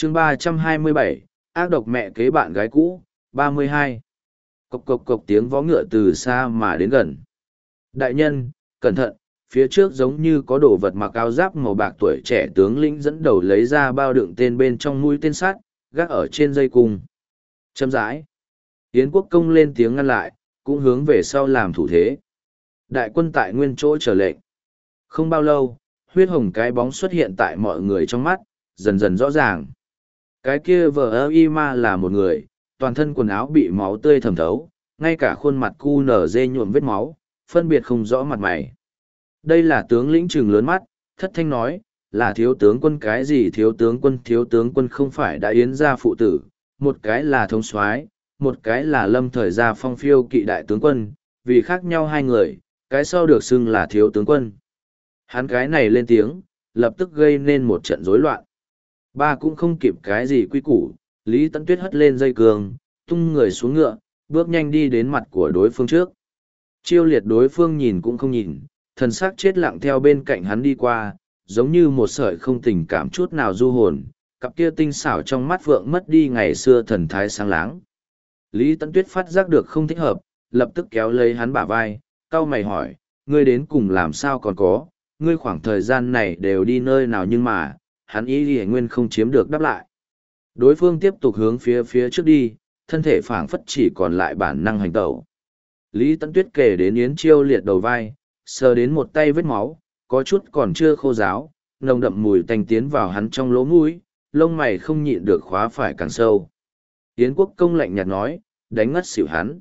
chương 327, ác độc mẹ kế bạn gái cũ, 32. Cộc cộc cộc tiếng vó ngựa từ xa mà đến gần. Đại nhân, cẩn thận, phía trước giống như có đồ vật mặc áo giáp màu bạc, tuổi trẻ tướng lĩnh dẫn đầu lấy ra bao đựng tên bên trong mũi tên sắt, gác ở trên dây cung. Châm rãi. Yến Quốc Công lên tiếng ngăn lại, cũng hướng về sau làm thủ thế. Đại quân tại nguyên chỗ chờ lệnh. Không bao lâu, huyết hồng cái bóng xuất hiện tại mọi người trong mắt, dần dần rõ ràng. Cái kia vờ y ma là một người, toàn thân quần áo bị máu tươi thẩm thấu, ngay cả khuôn mặt cu nở dê nhuộm vết máu, phân biệt không rõ mặt mày. Đây là tướng lĩnh trừng lớn mắt, thất thanh nói, là thiếu tướng quân cái gì thiếu tướng quân không phải đã yến gia phụ tử, một cái là thống soái, một cái là lâm thời gia phong phiêu kỵ đại tướng quân, vì khác nhau hai người, cái sau được xưng là thiếu tướng quân. Hắn cái này lên tiếng, lập tức gây nên một trận rối loạn. Ba cũng không kịp cái gì quy củ, Lý Tấn Tuyết hất lên dây cương, tung người xuống ngựa, bước nhanh đi đến mặt của đối phương trước. Chiêu liệt đối phương nhìn cũng không nhìn, thần sắc chết lặng theo bên cạnh hắn đi qua, giống như một sợi không tình cảm chút nào du hồn, cặp kia tinh xảo trong mắt vượng mất đi ngày xưa thần thái sáng láng. Lý Tấn Tuyết phát giác được không thích hợp, lập tức kéo lấy hắn bả vai, cau mày hỏi, ngươi đến cùng làm sao còn có, ngươi khoảng thời gian này đều đi nơi nào nhưng mà, hắn ý ghi nguyên không chiếm được đáp lại. Đối phương tiếp tục hướng phía trước đi, thân thể phảng phất chỉ còn lại bản năng hành tẩu. Lý Tấn Tuyết kể đến Yến Chiêu Liệt đầu vai, sờ đến một tay vết máu, có chút còn chưa khô ráo, nồng đậm mùi tanh tiến vào hắn trong lỗ mũi, lông mày không nhịn được khóa phải càng sâu. Yến Quốc Công lạnh nhạt nói, đánh ngất xỉu hắn.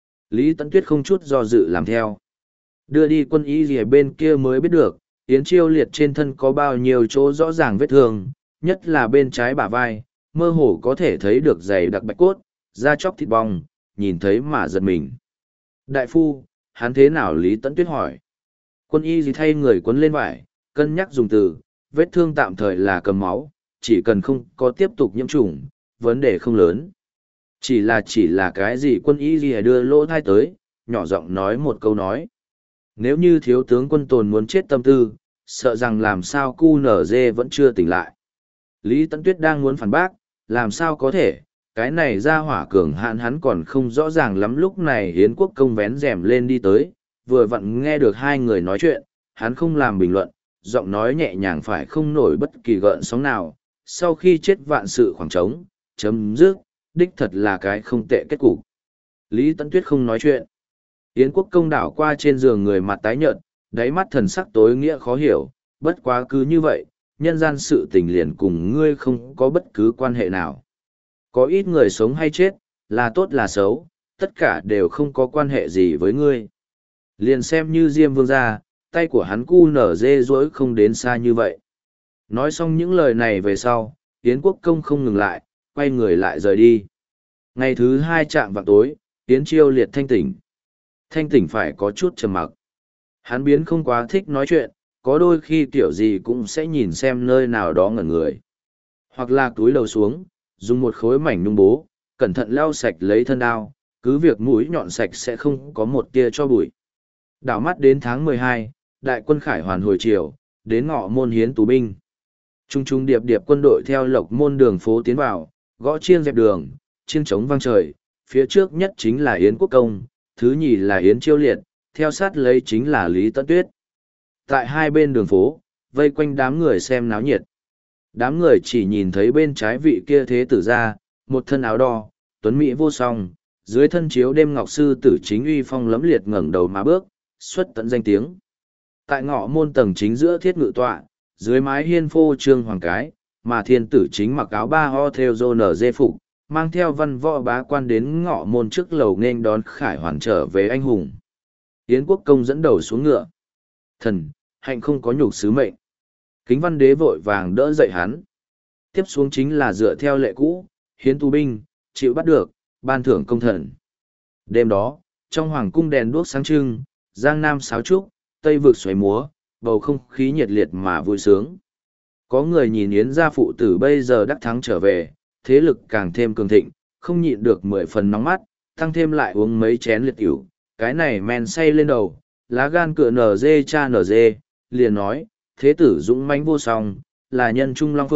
Lý Tấn Tuyết không chút do dự làm theo. Đưa đi quân y gì bên kia mới biết được, Yến Chiêu Liệt trên thân có bao nhiêu chỗ rõ ràng vết thương, nhất là bên trái bả vai, mơ hồ có thể thấy được dày đặc bạch cốt, da chóc thịt bong, nhìn thấy mà giật mình. Đại phu, hắn thế nào? Lý Tấn Tuyết hỏi. Quân y gì thay người quấn lên vải, cân nhắc dùng từ, vết thương tạm thời là cầm máu, chỉ cần không có tiếp tục nhiễm trùng, vấn đề không lớn. Chỉ là cái gì? Quân y gì đưa lỗ thai tới, nhỏ giọng nói một câu nói. Nếu như thiếu tướng quân tồn muốn chết tâm tư, sợ rằng làm sao cu nở dê vẫn chưa tỉnh lại. Lý Tấn Tuyết đang muốn phản bác, làm sao có thể, cái này ra hỏa cường hạn hắn còn không rõ ràng lắm. Lúc này Hiến Quốc Công vén rèm lên đi tới, vừa vặn nghe được hai người nói chuyện, hắn không làm bình luận, giọng nói nhẹ nhàng phải không nổi bất kỳ gợn sóng nào. Sau khi chết vạn sự khoảng trống, chấm dứt, đích thật là cái không tệ kết cục. Lý Tấn Tuyết không nói chuyện. Yến Quốc Công đảo qua trên giường người mặt tái nhợt, đáy mắt thần sắc tối nghĩa khó hiểu, bất quá cứ như vậy, nhân gian sự tình liền cùng ngươi không có bất cứ quan hệ nào. Có ít người sống hay chết, là tốt là xấu, tất cả đều không có quan hệ gì với ngươi. Liền xem như Diêm Vương gia, tay của hắn cu nở dê dỗi không đến xa như vậy. Nói xong những lời này về sau, Yến Quốc Công không ngừng lại, quay người lại rời đi. Ngày thứ hai chạm vào tối, Yến Chiêu Liệt thanh tỉnh. Thanh tỉnh phải có chút trầm mặc. Hắn biến không quá thích nói chuyện, có đôi khi kiểu gì cũng sẽ nhìn xem nơi nào đó ngẩn người. Hoặc là túi đầu xuống, dùng một khối mảnh nhung bố, cẩn thận lau sạch lấy thân đao, cứ việc mũi nhọn sạch sẽ không có một tia cho bụi. Đảo mắt đến tháng 12, đại quân khải hoàn hồi chiều, đến Ngọ Môn hiến tù binh. Trung trung điệp điệp quân đội theo Lộc Môn đường phố tiến vào, gõ chiêng dẹp đường, chiêng trống vang trời, phía trước nhất chính là Yến Quốc Công, thứ nhì là Yến Chiêu Liệt, theo sát lấy chính là Lý Tấn Tuyết. Tại hai bên đường phố, vây quanh đám người xem náo nhiệt. Đám người chỉ nhìn thấy bên trái vị kia thế tử ra, một thân áo đo, tuấn mỹ vô song, dưới thân chiếu đêm ngọc sư tử chính uy phong lẫm liệt ngẩng đầu mà bước, xuất tận danh tiếng. Tại Ngọ Môn tầng chính giữa thiết ngự tọa, dưới mái hiên phô trương hoàng cái, mà thiên tử chính mặc áo ba ho theo rô nở dê phục, mang theo văn võ bá quan đến Ngọ Môn trước lầu nghênh đón khải hoàn trở về anh hùng. Yến Quốc Công dẫn đầu xuống ngựa. Thần, hạnh không có nhục sứ mệnh. Kính Văn Đế vội vàng đỡ dậy hắn. Tiếp xuống chính là dựa theo lệ cũ, hiến tù binh, chịu bắt được, ban thưởng công thần. Đêm đó, trong hoàng cung đèn đuốc sáng trưng, giang nam sáo trúc, tây vực xoáy múa, bầu không khí nhiệt liệt mà vui sướng. Có người nhìn Yến gia phụ tử bây giờ đắc thắng trở về, thế lực càng thêm cường thịnh, không nhịn được 10 phần nóng mắt, tăng thêm lại uống mấy chén liệt ỉu, cái này men say lên đầu, lá gan cựa nở dê cha nở dê, liền nói, thế tử dũng mãnh vô song, là nhân trung long phượng,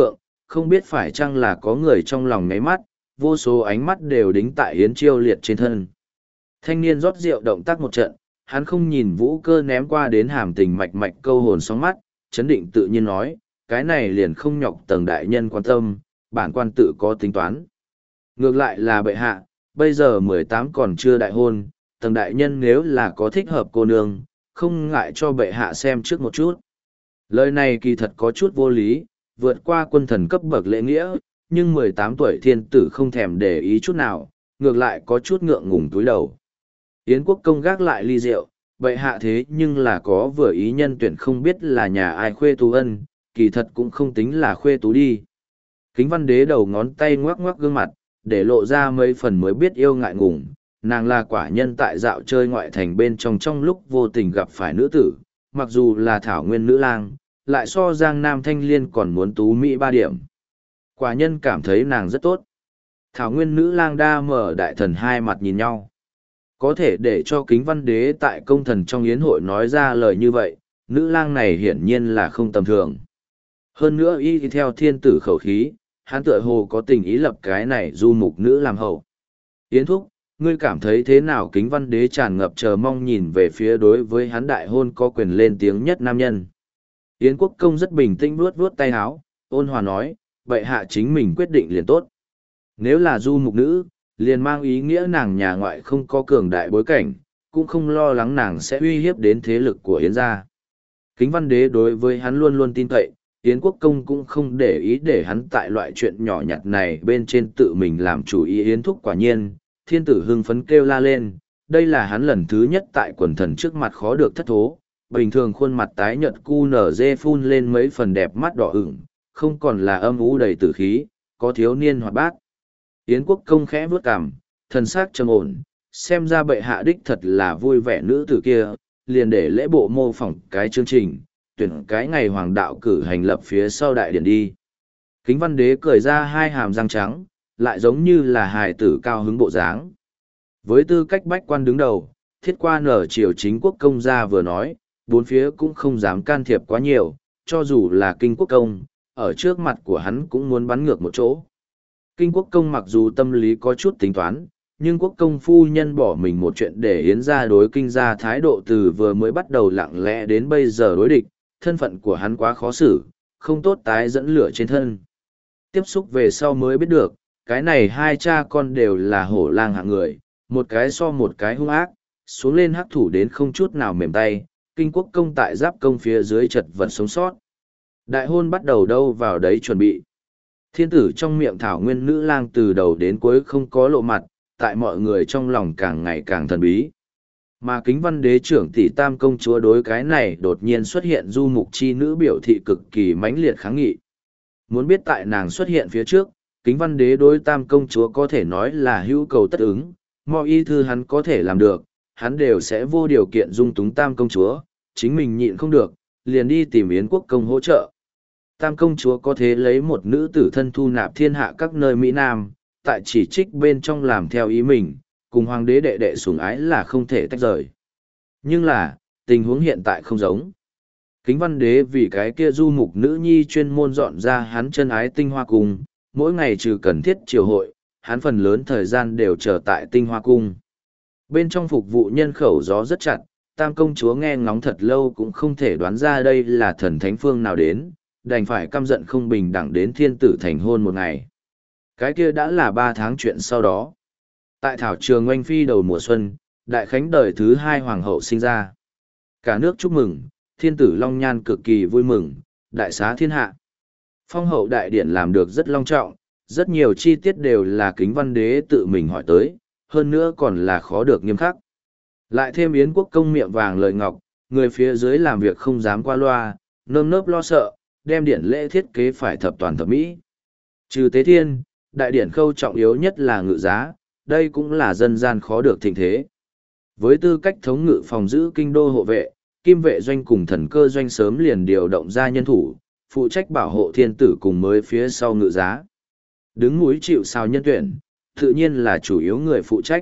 không biết phải chăng là có người trong lòng ngáy mắt, vô số ánh mắt đều đính tại Yến Chiêu Liệt trên thân. Thanh niên rót rượu động tác một trận, hắn không nhìn Vũ Cơ ném qua đến hàm tình mạch mạch câu hồn sóng mắt, chấn định tự nhiên nói, cái này liền không nhọc tầng đại nhân quan tâm, bản quan tự có tính toán. Ngược lại là bệ hạ, bây giờ 18 còn chưa đại hôn, tầng đại nhân nếu là có thích hợp cô nương, không ngại cho bệ hạ xem trước một chút. Lời này kỳ thật có chút vô lý, vượt qua quân thần cấp bậc lễ nghĩa, nhưng 18 tuổi thiên tử không thèm để ý chút nào, ngược lại có chút ngượng ngùng túi đầu. Yến Quốc công gác lại ly rượu, bệ hạ thế nhưng là có vừa ý nhân tuyển không biết là nhà ai khuê tú ân, kỳ thật cũng không tính là khuê tú đi. Kính Văn Đế đầu ngón tay ngoắc ngoắc gương mặt, để lộ ra mấy phần mới biết yêu ngại ngùng, nàng là quả nhân tại dạo chơi ngoại thành bên trong lúc vô tình gặp phải nữ tử, mặc dù là thảo nguyên nữ lang, lại so Giang Nam Thanh Liên còn muốn tú mỹ 3 điểm. Quả nhân cảm thấy nàng rất tốt. Thảo nguyên nữ lang đa mở đại thần hai mặt nhìn nhau. Có thể để cho Kính Văn Đế tại công thần trong yến hội nói ra lời như vậy, nữ lang này hiển nhiên là không tầm thường. Hơn nữa y theo thiên tử khẩu khí, hắn tựa hồ có tình ý lập cái này du mục nữ làm hậu. Yến thúc, ngươi cảm thấy thế nào? Kính Văn Đế tràn ngập chờ mong nhìn về phía đối với hắn đại hôn có quyền lên tiếng nhất nam nhân. Yến Quốc công rất bình tĩnh vuốt vuốt tay áo, ôn hòa nói, bệ hạ chính mình quyết định liền tốt. Nếu là du mục nữ, liền mang ý nghĩa nàng nhà ngoại không có cường đại bối cảnh, cũng không lo lắng nàng sẽ uy hiếp đến thế lực của Yến gia. Kính Văn Đế đối với hắn luôn luôn tin cậy, Yến Quốc công cũng không để ý để hắn tại loại chuyện nhỏ nhặt này bên trên tự mình làm chủ ý. Yến thúc quả nhiên, thiên tử hưng phấn kêu la lên, đây là hắn lần thứ nhất tại quần thần trước mặt khó được thất thố, bình thường khuôn mặt tái nhợt cu nở dê phun lên mấy phần đẹp mắt đỏ ửng, không còn là âm u đầy tử khí, có thiếu niên hoạt bát. Yến Quốc công khẽ vướt cằm, thần sắc trầm ổn, xem ra bệ hạ đích thật là vui vẻ nữ tử kia, liền để lễ bộ mô phỏng cái chương trình, tuyển cái ngày hoàng đạo cử hành lập phía sau đại điển đi. Kính Văn Đế cười ra hai hàm răng trắng, lại giống như là hài tử cao hứng bộ dáng. Với tư cách bách quan đứng đầu, thiết quan ở triều chính quốc công gia vừa nói, bốn phía cũng không dám can thiệp quá nhiều, cho dù là kinh quốc công, ở trước mặt của hắn cũng muốn bắn ngược một chỗ. Kinh quốc công mặc dù tâm lý có chút tính toán, nhưng quốc công phu nhân bỏ mình một chuyện để Yến gia đối kinh gia thái độ từ vừa mới bắt đầu lặng lẽ đến bây giờ đối địch, thân phận của hắn quá khó xử, không tốt tái dẫn lửa trên thân. Tiếp xúc về sau mới biết được, cái này hai cha con đều là hổ lang hạng người, một cái so một cái hung ác, xuống lên hắc thủ đến không chút nào mềm tay, kinh quốc công tại giáp công phía dưới chật vật sống sót. Đại hôn bắt đầu đâu vào đấy chuẩn bị. Thiên tử trong miệng thảo nguyên nữ lang từ đầu đến cuối không có lộ mặt, tại mọi người trong lòng càng ngày càng thần bí. Mà Kính Văn Đế trưởng tỷ tam công chúa đối cái này đột nhiên xuất hiện du mục chi nữ biểu thị cực kỳ mãnh liệt kháng nghị. Muốn biết tại nàng xuất hiện phía trước, Kính Văn Đế đối tam công chúa có thể nói là hữu cầu tất ứng, mọi y thư hắn có thể làm được, hắn đều sẽ vô điều kiện dung túng tam công chúa, chính mình nhịn không được, liền đi tìm Yến Quốc công hỗ trợ. Tam công chúa có thể lấy một nữ tử thân thu nạp thiên hạ các nơi Mỹ Nam, tại chỉ trích bên trong làm theo ý mình, cùng hoàng đế đệ đệ sủng ái là không thể tách rời. Nhưng là, tình huống hiện tại không giống. Kính Văn Đế vì cái kia du mục nữ nhi chuyên môn dọn ra hắn chân ái Tinh Hoa Cung, mỗi ngày trừ cần thiết triều hội, hắn phần lớn thời gian đều chờ tại Tinh Hoa Cung. Bên trong phục vụ nhân khẩu gió rất chặt, tam công chúa nghe ngóng thật lâu cũng không thể đoán ra đây là thần thánh phương nào đến, đành phải căm giận không bình đẳng đến thiên tử thành hôn một ngày. Cái kia đã là 3 tháng chuyện sau đó. Tại thảo trường oanh phi đầu mùa xuân, đại khánh đời thứ 2 hoàng hậu sinh ra. Cả nước chúc mừng, thiên tử Long Nhan cực kỳ vui mừng, đại xá thiên hạ. Phong hậu đại điển làm được rất long trọng, rất nhiều chi tiết đều là Kính Văn Đế tự mình hỏi tới, hơn nữa còn là khó được nghiêm khắc. Lại thêm Yến Quốc công miệng vàng lời ngọc, người phía dưới làm việc không dám qua loa, nơm nớp lo sợ, đem điển lễ thiết kế phải thập toàn thập mỹ. Trừ tế thiên, đại điển khâu trọng yếu nhất là ngự giá, đây cũng là dân gian khó được thịnh thế. Với tư cách thống ngự phòng giữ kinh đô hộ vệ, kim vệ doanh cùng thần cơ doanh sớm liền điều động ra nhân thủ, phụ trách bảo hộ thiên tử cùng mới phía sau ngự giá. Đứng núi chịu sao nhân tuyển, tự nhiên là chủ yếu người phụ trách.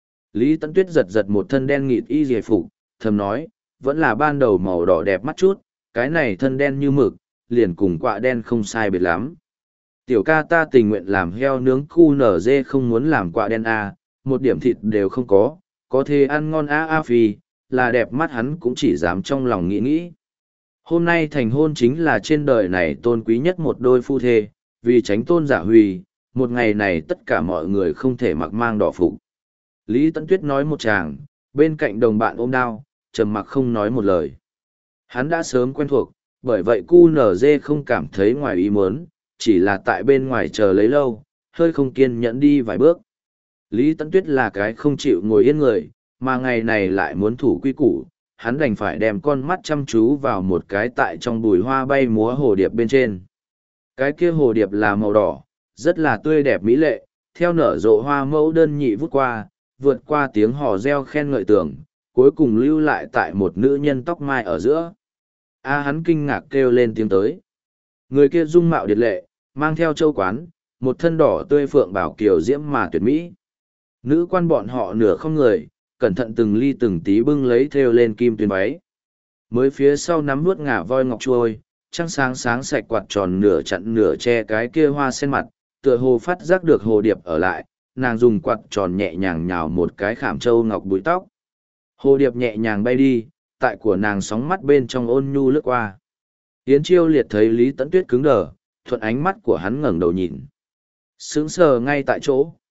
Lý Tấn Tuyết giật giật một thân đen nghịt y dề phục, thầm nói, vẫn là ban đầu màu đỏ đẹp mắt chút, cái này thân đen như mực, liền cùng quạ đen không sai biệt lắm. tiểu ca ta tình nguyện làm heo nướng cu nở dê không muốn làm quạ đen a, một điểm thịt đều không có thể ăn ngon a phi, là đẹp mắt hắn cũng chỉ dám trong lòng nghĩ nghĩ. Hôm nay thành hôn chính là trên đời này tôn quý nhất một đôi phu thê, vì tránh tôn giả huy, một ngày này tất cả mọi người không thể mặc mang đỏ phục. Lý Tấn Tuyết nói một chàng, bên cạnh đồng bạn ôm đao, trầm mặc không nói một lời. Hắn đã sớm quen thuộc, bởi vậy QNZ không cảm thấy ngoài ý muốn, chỉ là tại bên ngoài chờ lấy lâu, hơi không kiên nhẫn đi vài bước. Lý Tấn Tuyết là cái không chịu ngồi yên người, mà ngày này lại muốn thủ quy củ, hắn đành phải đem con mắt chăm chú vào một cái tại trong bùi hoa bay múa hồ điệp bên trên. Cái kia hồ điệp là màu đỏ, rất là tươi đẹp mỹ lệ, theo nở rộ hoa mẫu đơn nhị vút qua, vượt qua tiếng hò reo khen ngợi tưởng, cuối cùng lưu lại tại một nữ nhân tóc mai ở giữa. Hắn kinh ngạc kêu lên tiếng tới. Người kia dung mạo điệt lệ, mang theo châu quán, một thân đỏ tươi phượng bảo kiều diễm mà tuyệt mỹ. Nữ quan bọn họ nửa không người, cẩn thận từng ly từng tí bưng lấy thêu lên kim tuyến váy. Mới phía sau nắm nuốt ngả voi ngọc trôi, trăng sáng sáng sạch quạt tròn nửa chặn nửa che cái kia hoa sen mặt, tựa hồ phát giác được hồ điệp ở lại, nàng dùng quạt tròn nhẹ nhàng nhào một cái khảm châu ngọc búi tóc. Hồ điệp nhẹ nhàng bay đi, tại của nàng sóng mắt bên trong ôn nhu lướt qua. Yến Chiêu Liệt thấy Lý Tấn Tuyết cứng đờ, thuận ánh mắt của hắn ngẩng đầu nhìn. Sững sờ ngay tại chỗ,